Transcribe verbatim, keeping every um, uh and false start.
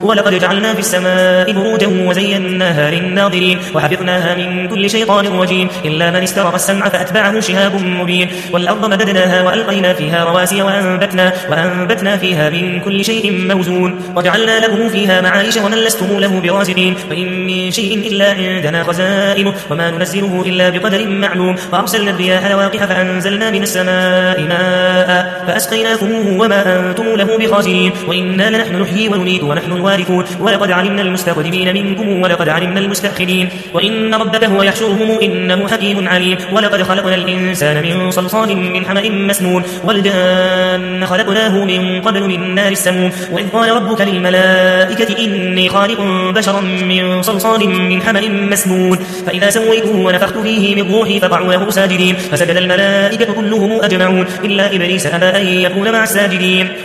ولقد جعلنا في السماء بروجا وزيناها للناظرين وحفظناها من كل شيطان رجيم إلا من استرق السمع فأتبعه شهاب مبين والأرض مددناها وألقينا فيها رواسي وأنبتنا, وأنبتنا فيها من كل شيء موزون وجعلنا له فيها معايش ومن لستم له برازقين وإن من شيء إلا عندنا خزائنه وما ننزله إلا بقدر معلوم وأرسلنا الرياح لواقح فأنزلنا من السماء ماء فأسقيناكموه وما أنتم له بخازنين وإنا لنحن نحيي ونميت ونحن الوارثون ولقد علمنا المستقدمين منكم ولقد علمنا المستأخرين وإن ربك هو يحشرهم إنه حكيم عليم ولقد خلقنا الإنسان من صلصال من حمأ مسنون والجان خلقناه من قبل من نار السموم وإذ قال ربك للملائكة إني خالق بشرا من صلصال من حمأ مسنون فإذا سويته ونفخت فيه من روحي فقعوا له ساجدين فسجد الملائكة كلهم أجمعون إلا إبليس أبى أن يكون مع الساجدين